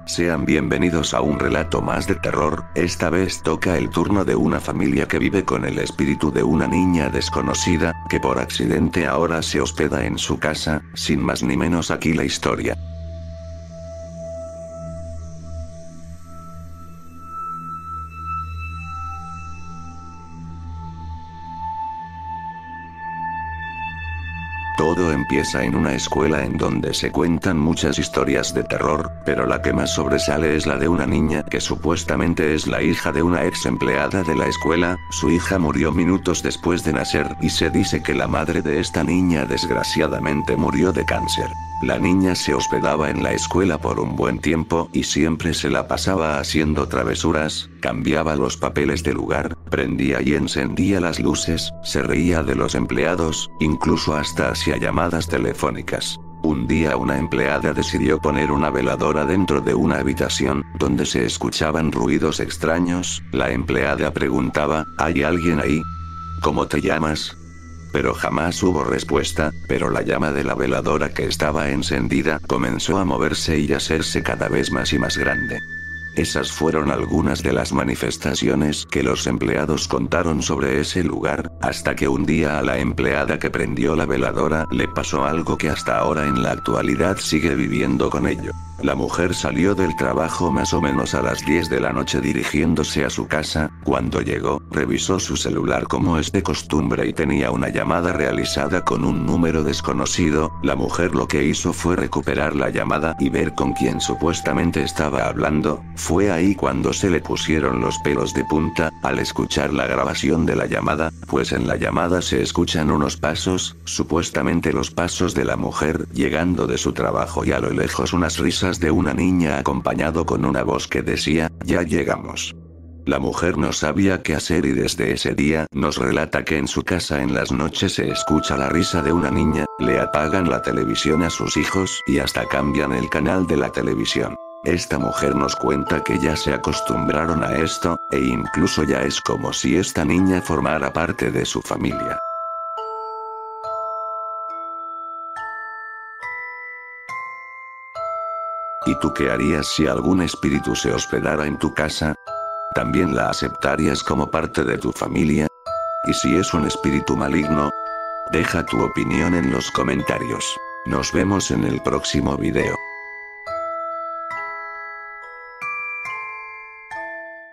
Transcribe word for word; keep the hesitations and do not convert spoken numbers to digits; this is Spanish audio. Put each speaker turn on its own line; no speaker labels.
Sean bienvenidos a un relato más de terror. Esta vez toca el turno de una familia que vive con el espíritu de una niña desconocida, que por accidente ahora se hospeda en su casa. Sin más ni menos, aquí la historia. Todo empieza en una escuela en donde se cuentan muchas historias de terror, pero la que más sobresale es la de una niña que supuestamente es la hija de una ex empleada de la escuela. Su hija murió minutos después de nacer y se dice que la madre de esta niña desgraciadamente murió de cáncer. La niña se hospedaba en la escuela por un buen tiempo y siempre se la pasaba haciendo travesuras, cambiaba los papeles de lugar, prendía y encendía las luces, se reía de los empleados, incluso hasta hacía llamadas telefónicas. Un día una empleada decidió poner una veladora dentro de una habitación, donde se escuchaban ruidos extraños. La empleada preguntaba, ¿hay alguien ahí? ¿Cómo te llamas? Pero jamás hubo respuesta, pero la llama de la veladora que estaba encendida comenzó a moverse y a hacerse cada vez más y más grande. Esas fueron algunas de las manifestaciones que los empleados contaron sobre ese lugar, hasta que un día a la empleada que prendió la veladora le pasó algo que hasta ahora en la actualidad sigue viviendo con ello. La mujer salió del trabajo más o menos a las diez de la noche dirigiéndose a su casa. Cuando llegó, revisó su celular como es de costumbre y tenía una llamada realizada con un número desconocido. La mujer lo que hizo fue recuperar la llamada y ver con quién supuestamente estaba hablando. Fue ahí cuando se le pusieron los pelos de punta, al escuchar la grabación de la llamada, pues en la llamada se escuchan unos pasos, supuestamente los pasos de la mujer, llegando de su trabajo, y a lo lejos unas risas de una niña acompañado con una voz que decía, ya llegamos. La mujer no sabía qué hacer y desde ese día nos relata que en su casa en las noches se escucha la risa de una niña, le apagan la televisión a sus hijos y hasta cambian el canal de la televisión. Esta mujer nos cuenta que ya se acostumbraron a esto, e incluso ya es como si esta niña formara parte de su familia. ¿Y tú qué harías si algún espíritu se hospedara en tu casa? ¿También la aceptarías como parte de tu familia? ¿Y si es un espíritu maligno? Deja tu opinión en los comentarios. Nos vemos en el próximo video.